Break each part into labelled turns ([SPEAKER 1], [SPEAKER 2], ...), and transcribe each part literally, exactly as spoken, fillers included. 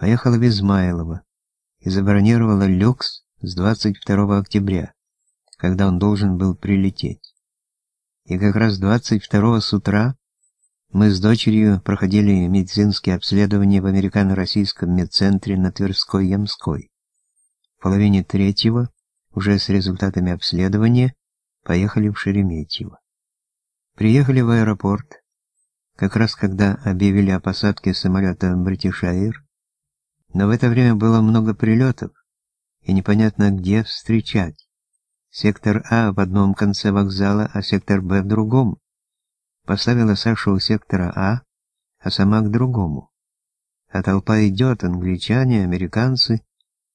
[SPEAKER 1] Поехала в Измайлово и забронировала люкс с двадцать второго октября, когда он должен был прилететь. И как раз двадцать второго с утра мы с дочерью проходили медицинские обследования в американо-российском медцентре на Тверской-Ямской. В половине третьего, уже с результатами обследования, поехали в Шереметьево. Приехали в аэропорт, как раз когда объявили о посадке самолета British Air, но в это время было много прилетов, и непонятно где встречать. Сектор А в одном конце вокзала, а сектор Б в другом. Поставила Сашу у сектора А, а сама к другому. А толпа идет, англичане, американцы,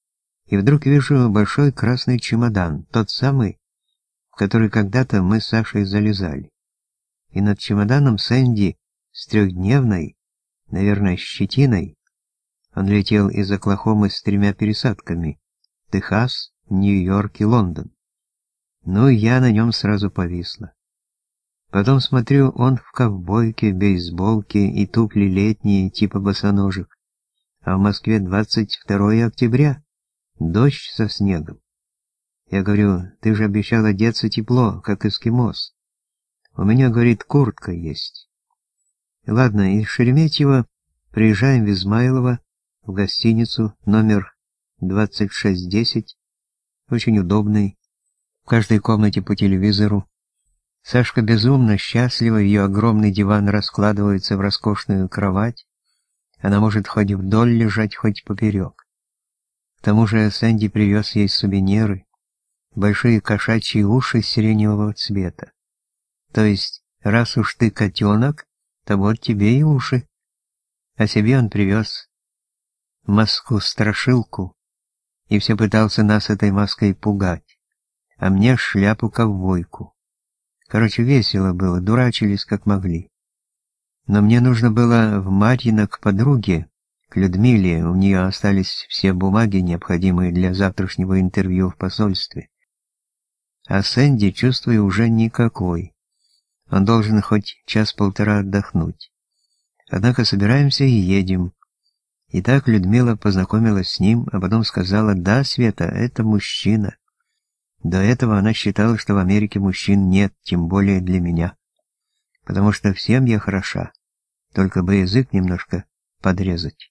[SPEAKER 1] и вдруг вижу большой красный чемодан, тот самый, в который когда-то мы с Сашей залезали. И над чемоданом Сэнди с трехдневной, наверное, щетиной. Он летел из Оклахомы с тремя пересадками: Техас, Нью-Йорк и Лондон. Ну, я на нем сразу повисла. Потом смотрю, он в ковбойке, бейсболке и туфли летние, типа босоножек. А в Москве двадцать второго октября, дождь со снегом. Я говорю: ты же обещал одеться тепло, как эскимос. У меня, говорит, куртка есть. Ладно, из Шереметьево приезжаем в Измайлово, в гостиницу, номер двадцать шесть десять, очень удобный, в каждой комнате по телевизору. Сашка безумно счастлива, ее огромный диван раскладывается в роскошную кровать, она может хоть вдоль лежать, хоть поперек. К тому же Сэнди привез ей сувениры, большие кошачьи уши сиреневого цвета. То есть, раз уж ты котенок, то вот тебе и уши. А себе он привез маску-страшилку и все пытался нас этой маской пугать, а мне шляпу-ковбойку. Короче, весело было, дурачились как могли. Но мне нужно было в Марьино к подруге, к Людмиле, у нее остались все бумаги, необходимые для завтрашнего интервью в посольстве. А Сэнди, чувствую, уже никакой. Он должен хоть час-полтора отдохнуть. Однако собираемся и едем. И так Людмила познакомилась с ним, а потом сказала: «Да, Света, это мужчина». До этого она считала, что в Америке мужчин нет, тем более для меня. Потому что всем я хороша, только бы язык немножко подрезать.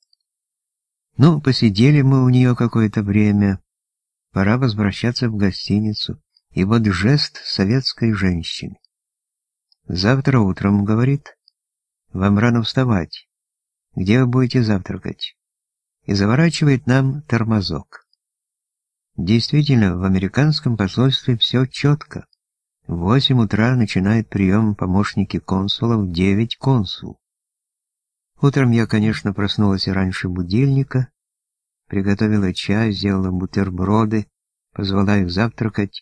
[SPEAKER 1] Ну, посидели мы у нее какое-то время. Пора возвращаться в гостиницу. И вот жест советской женщины. «Завтра утром, — говорит, — вам рано вставать. Где вы будете завтракать?» И заворачивает нам тормозок. Действительно, в американском посольстве все четко. В восемь утра начинает прием помощники консула, в девять консул. Утром я, конечно, проснулась раньше будильника, приготовила чай, сделала бутерброды, позвала их завтракать.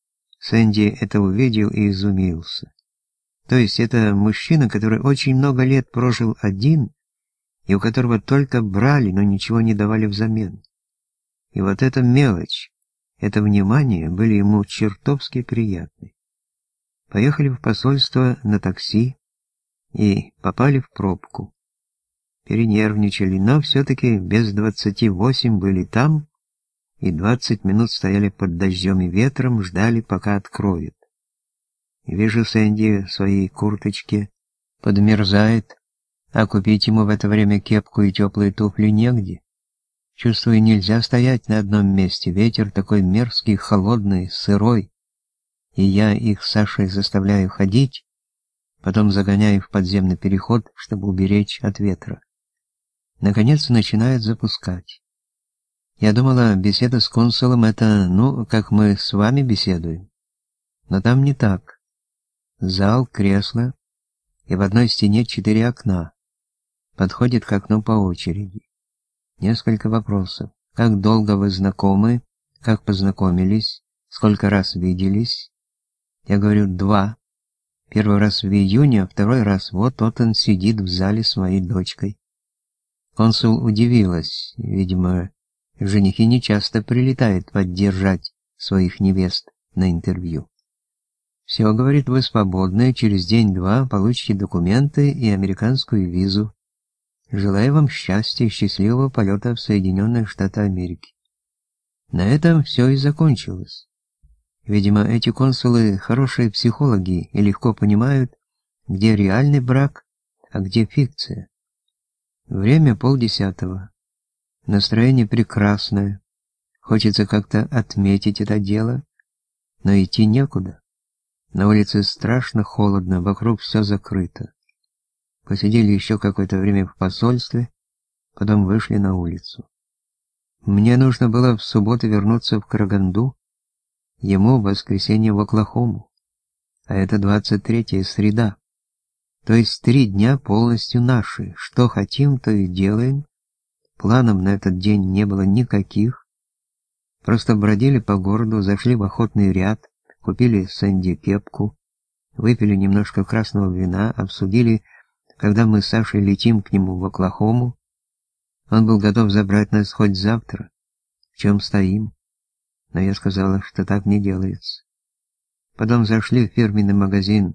[SPEAKER 1] Сэнди это увидел и изумился. То есть это мужчина, который очень много лет прожил один, и у которого только брали, но ничего не давали взамен. И вот эта мелочь, это внимание были ему чертовски приятны. Поехали в посольство на такси и попали в пробку. Перенервничали, но все-таки без двадцати восемь были там, и двадцать минут стояли под дождем и ветром, ждали, пока откроют. Вижу, Сэнди в своей курточке подмерзает, а купить ему в это время кепку и теплые туфли негде. Чувствую, нельзя стоять на одном месте, ветер такой мерзкий, холодный, сырой, и я их с Сашей заставляю ходить, потом загоняю в подземный переход, чтобы уберечь от ветра. Наконец начинают запускать. Я думала, беседа с консулом — это, ну, как мы с вами беседуем. Но там не так. Зал, кресло, и в одной стене четыре окна. Подходит к окну по очереди. Несколько вопросов. Как долго вы знакомы? Как познакомились? Сколько раз виделись? Я говорю: два. Первый раз в июне, а второй раз вот вот он сидит в зале с моей дочкой. Консул удивилась. Видимо, женихи не часто прилетают поддержать своих невест на интервью. Все, говорит, вы свободны, через день-два получите документы и американскую визу. Желаю вам счастья и счастливого полета в Соединенные Штаты Америки. На этом все и закончилось. Видимо, эти консулы хорошие психологи и легко понимают, где реальный брак, а где фикция. Время полдесятого. Настроение прекрасное. Хочется как-то отметить это дело, но идти некуда. На улице страшно холодно, вокруг все закрыто. Посидели еще какое-то время в посольстве, потом вышли на улицу. Мне нужно было в субботу вернуться в Караганду, ему в воскресенье в Оклахому, а это двадцать третья среда. То есть три дня полностью наши, что хотим, то и делаем. Планов на этот день не было никаких. Просто бродили по городу, зашли в охотный ряд, купили Сэнди кепку, выпили немножко красного вина, обсудили, когда мы с Сашей летим к нему в Оклахому. Он был готов забрать нас хоть завтра, в чем стоим, но я сказала, что так не делается. Потом зашли в фирменный магазин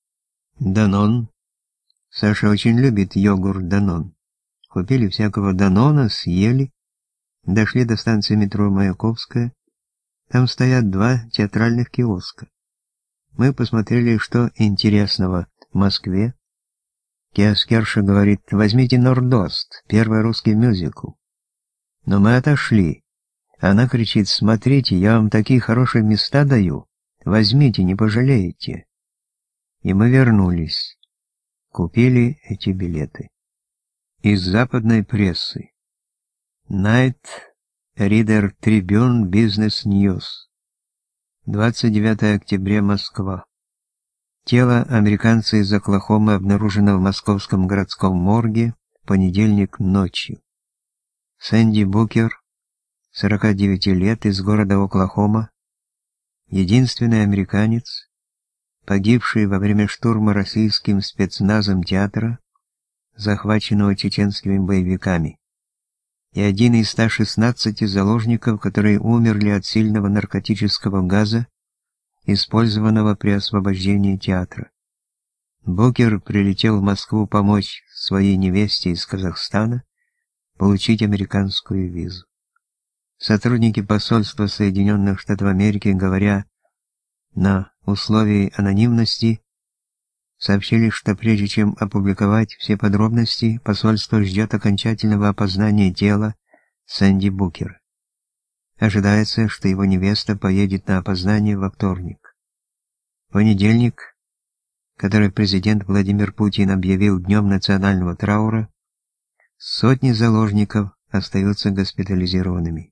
[SPEAKER 1] «Данон». Саша очень любит йогурт «Данон». Купили всякого «Данона», съели, дошли до станции метро Маяковская. Там стоят два театральных киоска. Мы посмотрели, что интересного в Москве. Киоскерша говорит: возьмите «Нордост», первый русский мюзикл. Но мы отошли. Она кричит: смотрите, я вам такие хорошие места даю, возьмите, не пожалеете. И мы вернулись. Купили эти билеты. Из западной прессы. Night Reader Tribune Business News. двадцать девятое октября, Москва. Тело американца из Оклахомы обнаружено в московском городском морге в понедельник ночью. Сэнди Букер, сорока девяти лет, из города Оклахома, единственный американец, погибший во время штурма российским спецназом театра, захваченного чеченскими боевиками, и один из ста шестнадцати заложников, которые умерли от сильного наркотического газа, использованного при освобождении театра. Букер прилетел в Москву помочь своей невесте из Казахстана получить американскую визу. Сотрудники посольства Соединенных Штатов Америки, говоря на условии анонимности, сообщили, что прежде чем опубликовать все подробности, посольство ждет окончательного опознания тела Сэнди Букера. Ожидается, что его невеста поедет на опознание во вторник. В понедельник, который президент Владимир Путин объявил днем национального траура, сотни заложников остаются госпитализированными.